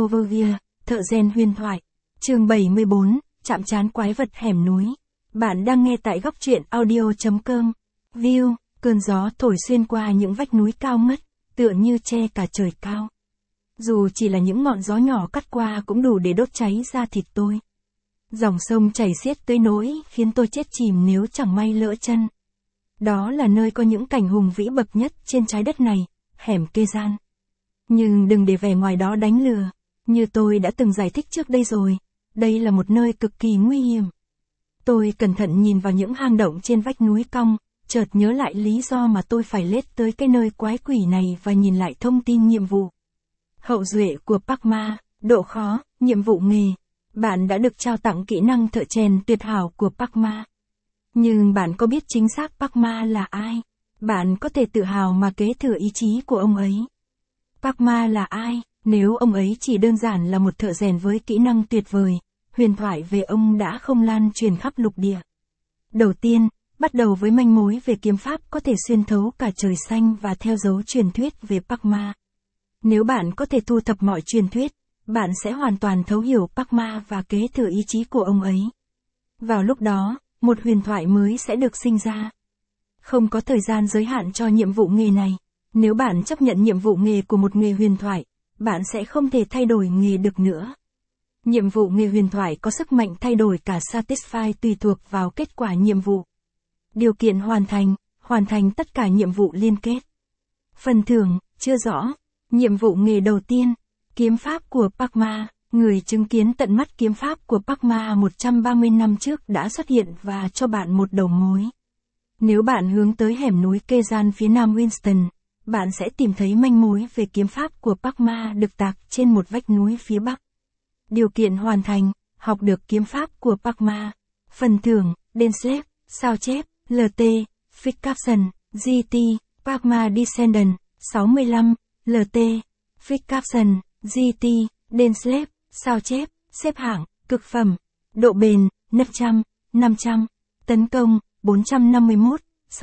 Overview, thợ rèn huyền thoại. Chương 74, chạm trán quái vật hẻm núi. Bạn đang nghe tại góc truyện audio.com. View, cơn gió thổi xuyên qua những vách núi cao ngất, tựa như che cả trời cao. Dù chỉ là những ngọn gió nhỏ cắt qua cũng đủ để đốt cháy da thịt tôi. Dòng sông chảy xiết tới nỗi khiến tôi chết chìm nếu chẳng may lỡ chân. Đó là nơi có những cảnh hùng vĩ bậc nhất trên trái đất này, hẻm Kezan. Nhưng đừng để vẻ ngoài đó đánh lừa. Như tôi đã từng giải thích trước đây rồi, đây là một nơi cực kỳ nguy hiểm. Tôi cẩn thận nhìn vào những hang động trên vách núi cong, chợt nhớ lại lý do mà tôi phải lết tới cái nơi quái quỷ này và nhìn lại thông tin nhiệm vụ. Hậu duệ của Pakma, độ khó, nhiệm vụ nghề. Bạn đã được trao tặng kỹ năng thợ rèn tuyệt hảo của Pakma. Nhưng bạn có biết chính xác Pakma là ai? Bạn có thể tự hào mà kế thừa ý chí của ông ấy. Pakma là ai? Nếu ông ấy chỉ đơn giản là một thợ rèn với kỹ năng tuyệt vời, huyền thoại về ông đã không lan truyền khắp lục địa. Đầu tiên, bắt đầu với manh mối về kiếm pháp có thể xuyên thấu cả trời xanh và theo dấu truyền thuyết về Pakma. Nếu bạn có thể thu thập mọi truyền thuyết, bạn sẽ hoàn toàn thấu hiểu Pakma và kế thừa ý chí của ông ấy. Vào lúc đó, một huyền thoại mới sẽ được sinh ra. Không có thời gian giới hạn cho nhiệm vụ nghề này. Nếu bạn chấp nhận nhiệm vụ nghề của một nghề huyền thoại, bạn sẽ không thể thay đổi nghề được nữa. Nhiệm vụ nghề huyền thoại có sức mạnh thay đổi cả Satisfy tùy thuộc vào kết quả nhiệm vụ. Điều kiện hoàn thành tất cả nhiệm vụ liên kết. Phần thưởng, chưa rõ. Nhiệm vụ nghề đầu tiên, kiếm pháp của Pakma. Người chứng kiến tận mắt kiếm pháp của Pakma 130 năm trước đã xuất hiện và cho bạn một đầu mối. Nếu bạn hướng tới hẻm núi Kezan phía nam Winston, bạn sẽ tìm thấy manh mối về kiếm pháp của Pakma được tạc trên một vách núi phía bắc. Điều kiện hoàn thành, học được kiếm pháp của Pakma. Phần thưởng, Denslep, sao chép, LT, Fic Capson, GT, Pakma Descendant, 65, LT, Fic Capson, GT, Denslep, sao chép, xếp hạng, cực phẩm, độ bền, 500, tấn công, 451,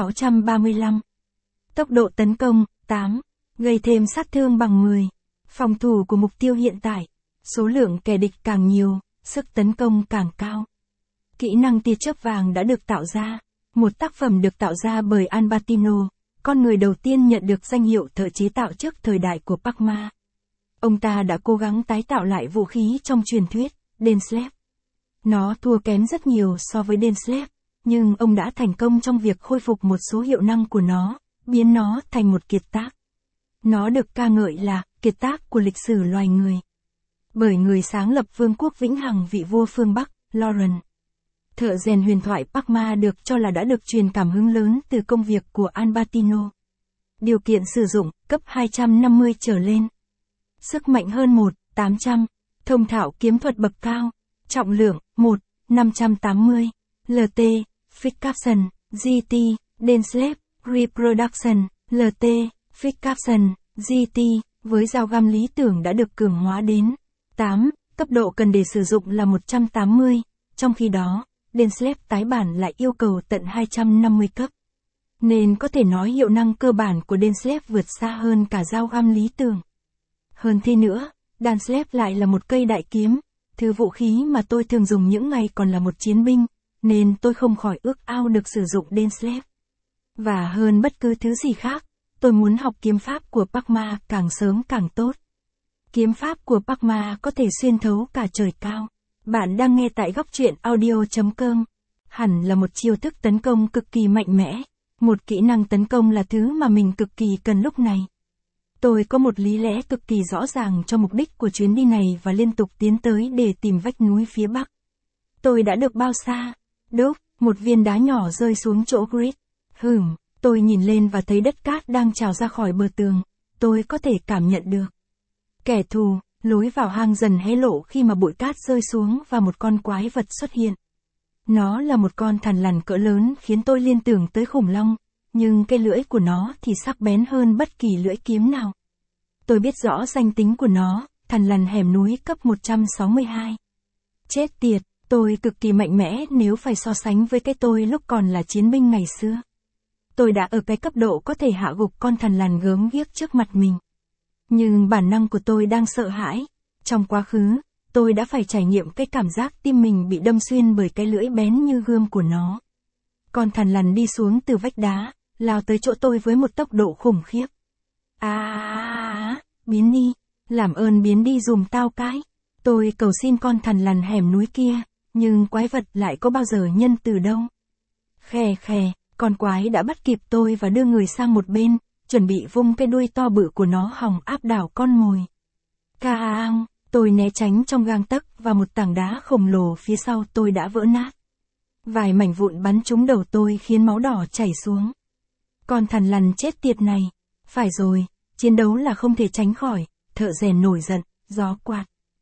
635. Tốc độ tấn công, 8, gây thêm sát thương bằng 10. Phòng thủ của mục tiêu hiện tại, số lượng kẻ địch càng nhiều, sức tấn công càng cao. Kỹ năng tia chớp vàng đã được tạo ra, một tác phẩm được tạo ra bởi Albertino, con người đầu tiên nhận được danh hiệu thợ chế tạo trước thời đại của Pakma. Ông ta đã cố gắng tái tạo lại vũ khí trong truyền thuyết, Denslep. Nó thua kém rất nhiều so với Denslep, nhưng ông đã thành công trong việc khôi phục một số hiệu năng của nó, biến nó thành một kiệt tác. Nó được ca ngợi là kiệt tác của lịch sử loài người. Bởi người sáng lập vương quốc vĩnh hằng vị vua phương Bắc, Lauren. Thợ rèn huyền thoại Pakma được cho là đã được truyền cảm hứng lớn từ công việc của Albertino. Điều kiện sử dụng, cấp 250 trở lên. Sức mạnh hơn 800. Thông thạo kiếm thuật bậc cao. Trọng lượng, 580. LT, Fic Capson, GT, Denslep, Reproduction, LT, Fic Capson, GT, với dao găm lý tưởng đã được cường hóa đến 8, cấp độ cần để sử dụng là 180, trong khi đó, Denslep tái bản lại yêu cầu tận 250 cấp. Nên có thể nói hiệu năng cơ bản của Denslep vượt xa hơn cả dao găm lý tưởng. Hơn thế nữa, Denslep lại là một cây đại kiếm, thứ vũ khí mà tôi thường dùng những ngày còn là một chiến binh, nên tôi không khỏi ước ao được sử dụng Denslep. Và hơn bất cứ thứ gì khác, tôi muốn học kiếm pháp của Pakma càng sớm càng tốt. Kiếm pháp của Pakma có thể xuyên thấu cả trời cao. Bạn đang nghe tại góc truyện audio.com. Hẳn là một chiêu thức tấn công cực kỳ mạnh mẽ. Một kỹ năng tấn công là thứ mà mình cực kỳ cần lúc này. Tôi có một lý lẽ cực kỳ rõ ràng cho mục đích của chuyến đi này và liên tục tiến tới để tìm vách núi phía bắc. Tôi đã được bao xa? Đúc, một viên đá nhỏ rơi xuống chỗ grid. Tôi nhìn lên và thấy đất cát đang trào ra khỏi bờ tường. Tôi có thể cảm nhận được. Kẻ thù, lối vào hang dần hé lộ khi mà bụi cát rơi xuống và một con quái vật xuất hiện. Nó là một con thằn lằn cỡ lớn khiến tôi liên tưởng tới khủng long, nhưng cái lưỡi của nó thì sắc bén hơn bất kỳ lưỡi kiếm nào. Tôi biết rõ danh tính của nó, thằn lằn hẻm núi cấp 162. Chết tiệt, tôi cực kỳ mạnh mẽ nếu phải so sánh với cái tôi lúc còn là chiến binh ngày xưa. Tôi đã ở cái cấp độ có thể hạ gục con thằn lằn gớm ghiếc trước mặt mình. Nhưng bản năng của tôi đang sợ hãi. Trong quá khứ, tôi đã phải trải nghiệm cái cảm giác tim mình bị đâm xuyên bởi cái lưỡi bén như gươm của nó. Con thằn lằn đi xuống từ vách đá, lao tới chỗ tôi với một tốc độ khủng khiếp. Biến đi, làm ơn biến đi giùm tao cái. Tôi cầu xin con thằn lằn hẻm núi kia, nhưng quái vật lại có bao giờ nhân từ đâu. Khè khè, con quái đã bắt kịp tôi và đưa người sang một bên, chuẩn bị vung cái đuôi to bự của nó hòng áp đảo con mồi. Caang, tôi né tránh trong gang tấc và một tảng đá khổng lồ phía sau tôi đã vỡ nát. Vài mảnh vụn bắn trúng đầu tôi khiến máu đỏ chảy xuống. Con thằn lằn chết tiệt này. Phải rồi, chiến đấu là không thể tránh khỏi, thợ rèn nổi giận, gió quạt.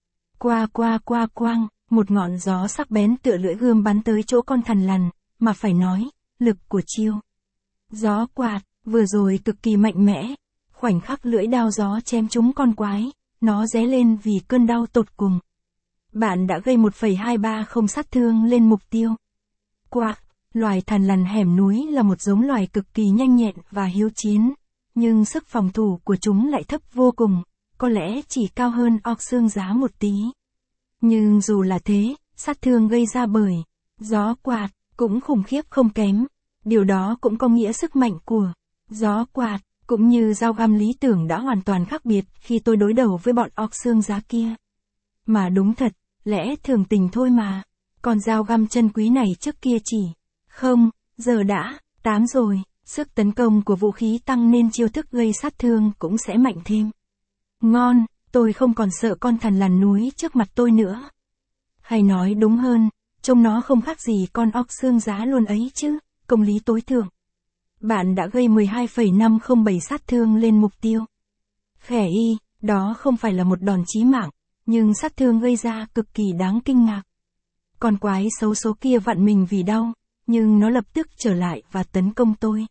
Quang, một ngọn gió sắc bén tựa lưỡi gươm bắn tới chỗ con thằn lằn, mà phải nói, lực của chiêu gió quạt, vừa rồi cực kỳ mạnh mẽ. Khoảnh khắc lưỡi đao gió chém trúng con quái, nó ré lên vì cơn đau tột cùng. Bạn đã gây 1,230 sát thương lên mục tiêu. Quack, loài thằn lằn hẻm núi là một giống loài cực kỳ nhanh nhẹn và hiếu chiến, nhưng sức phòng thủ của chúng lại thấp vô cùng, có lẽ chỉ cao hơn óc xương giá một tí. Nhưng dù là thế, sát thương gây ra bởi gió quạt cũng khủng khiếp không kém. Điều đó cũng có nghĩa sức mạnh của gió quạt, cũng như dao găm lý tưởng đã hoàn toàn khác biệt khi tôi đối đầu với bọn óc xương giá kia. Mà đúng thật, lẽ thường tình thôi mà. Con dao găm chân quý này trước kia chỉ không, giờ đã 8 rồi. Sức tấn công của vũ khí tăng nên chiêu thức gây sát thương cũng sẽ mạnh thêm. Ngon, tôi không còn sợ con thằn lằn núi trước mặt tôi nữa. Hay nói đúng hơn, trông nó không khác gì con óc xương giá luôn ấy chứ, công lý tối thượng. Bạn đã gây 12,507 sát thương lên mục tiêu. Khẻ y, đó không phải là một đòn chí mạng, nhưng sát thương gây ra cực kỳ đáng kinh ngạc. Con quái xấu số kia vặn mình vì đau, nhưng nó lập tức trở lại và tấn công tôi.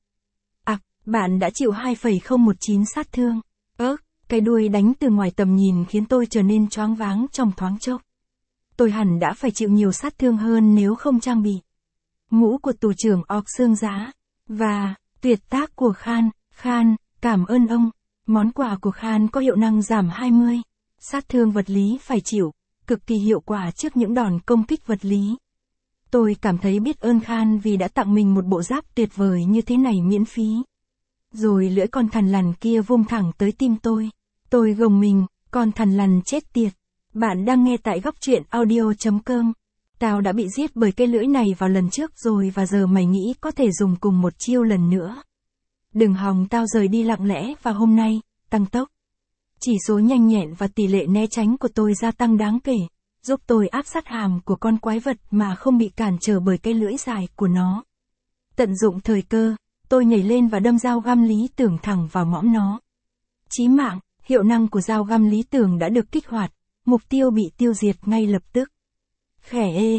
Bạn đã chịu 2,019 sát thương. Cái đuôi đánh từ ngoài tầm nhìn khiến tôi trở nên choáng váng trong thoáng chốc. Tôi hẳn đã phải chịu nhiều sát thương hơn nếu không trang bị mũ của tù trưởng óc xương giá. Và, tuyệt tác của Khan, cảm ơn ông. Món quà của Khan có hiệu năng giảm 20. Sát thương vật lý phải chịu, cực kỳ hiệu quả trước những đòn công kích vật lý. Tôi cảm thấy biết ơn Khan vì đã tặng mình một bộ giáp tuyệt vời như thế này miễn phí. Rồi lưỡi con thằn lằn kia vung thẳng tới tim tôi. Tôi gồng mình, con thằn lằn chết tiệt. Bạn đang nghe tại góc truyện audio.com. Tao đã bị giết bởi cái lưỡi này vào lần trước rồi và giờ mày nghĩ có thể dùng cùng một chiêu lần nữa. Đừng hòng tao rời đi lặng lẽ và hôm nay, tăng tốc. Chỉ số nhanh nhẹn và tỷ lệ né tránh của tôi gia tăng đáng kể, giúp tôi áp sát hàm của con quái vật mà không bị cản trở bởi cái lưỡi dài của nó. Tận dụng thời cơ, tôi nhảy lên và đâm dao găm lý tưởng thẳng vào mõm nó. Chí mạng, hiệu năng của dao găm lý tưởng đã được kích hoạt, mục tiêu bị tiêu diệt ngay lập tức. Khẻ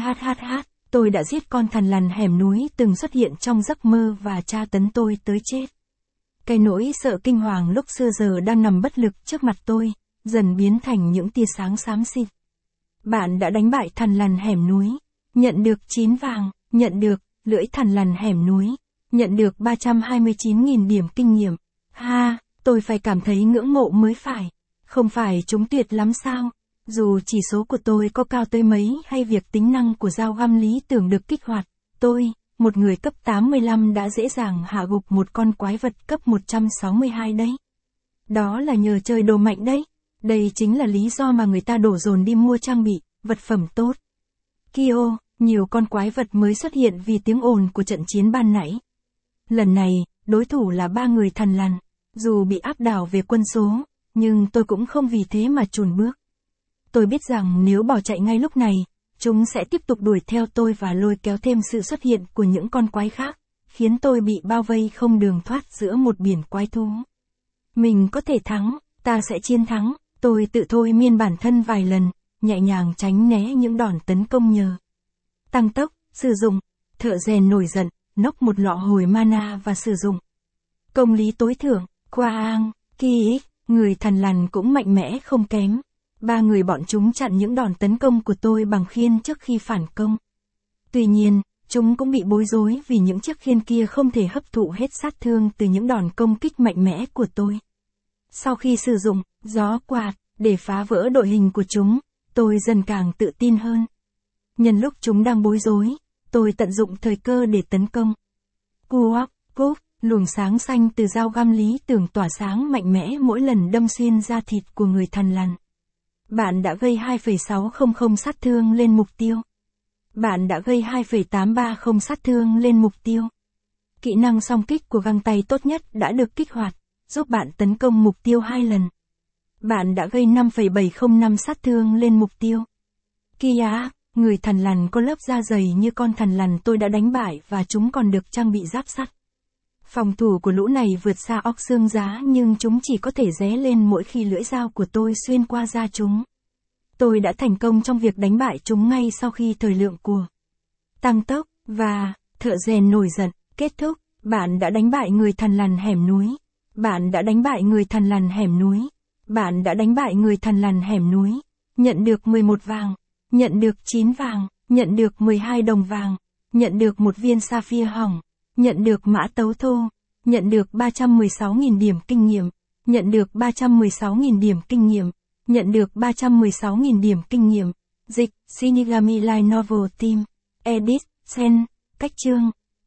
tôi đã giết con thằn lằn hẻm núi từng xuất hiện trong giấc mơ và tra tấn tôi tới chết. Cái nỗi sợ kinh hoàng lúc xưa giờ đang nằm bất lực trước mặt tôi, dần biến thành những tia sáng xám xịt. Bạn đã đánh bại thằn lằn hẻm núi, nhận được 9 vàng, nhận được lưỡi thằn lằn hẻm núi, nhận được 329.000 điểm kinh nghiệm. Tôi phải cảm thấy ngưỡng mộ mới phải. Không phải chúng tuyệt lắm sao? Dù chỉ số của tôi có cao tới mấy hay việc tính năng của dao găm lý tưởng được kích hoạt, tôi, một người cấp 85 đã dễ dàng hạ gục một con quái vật cấp 162 đấy. Đó là nhờ chơi đồ mạnh đấy. Đây chính là lý do mà người ta đổ dồn đi mua trang bị, vật phẩm tốt. Kyo, nhiều con quái vật mới xuất hiện vì tiếng ồn của trận chiến ban nãy. Lần này, đối thủ là 3 người thằn lằn. Dù bị áp đảo về quân số, nhưng tôi cũng không vì thế mà chùn bước. Tôi biết rằng nếu bỏ chạy ngay lúc này, chúng sẽ tiếp tục đuổi theo tôi và lôi kéo thêm sự xuất hiện của những con quái khác, khiến tôi bị bao vây không đường thoát giữa một biển quái thú. Mình có thể thắng, ta sẽ chiến thắng, tôi tự thôi miên bản thân vài lần, nhẹ nhàng tránh né những đòn tấn công nhờ tăng tốc, sử dụng, thợ rèn nổi giận, nốc một lọ hồi mana và sử dụng công lý tối thượng, Quang, Ki, người thằn lằn cũng mạnh mẽ không kém. 3 người bọn chúng chặn những đòn tấn công của tôi bằng khiên trước khi phản công. Tuy nhiên, chúng cũng bị bối rối vì những chiếc khiên kia không thể hấp thụ hết sát thương từ những đòn công kích mạnh mẽ của tôi. Sau khi sử dụng gió quạt, Để phá vỡ đội hình của chúng, tôi dần càng tự tin hơn. Nhân lúc chúng đang bối rối, tôi tận dụng thời cơ để tấn công. Kuok, Kuk, luồng sáng xanh từ dao găm lý tưởng tỏa sáng mạnh mẽ mỗi lần đâm xuyên da thịt của người thằn lằn. Bạn đã gây 2,600 sát thương lên mục tiêu. Bạn đã gây 2,830 sát thương lên mục tiêu. Kỹ năng song kích của găng tay tốt nhất đã được kích hoạt, giúp bạn tấn công mục tiêu 2 lần. Bạn đã gây 5,705 sát thương lên mục tiêu. Kia, người thằn lằn có lớp da dày như con thằn lằn tôi đã đánh bại và chúng còn được trang bị giáp sắt. Phòng thủ của lũ này vượt xa óc xương giá nhưng chúng chỉ có thể ré lên mỗi khi lưỡi dao của tôi xuyên qua da chúng. Tôi đã thành công trong việc đánh bại chúng ngay sau khi thời lượng của tăng tốc và thợ rèn nổi giận kết thúc. Bạn đã đánh bại người thằn lằn hẻm núi. Bạn đã đánh bại người thằn lằn hẻm núi. Bạn đã đánh bại người thằn lằn hẻm núi. Nhận được 11 vàng. Nhận được 9 vàng. Nhận được 12 đồng vàng. Nhận được một viên sapphire hỏng. Nhận được mã tấu thô. Nhận được 316.000 điểm kinh nghiệm. Nhận được 316.000 điểm kinh nghiệm. Nhận được 316.000 điểm kinh nghiệm. Dịch, Shinigami Light Novel Team. Edit, Sen, cách chương.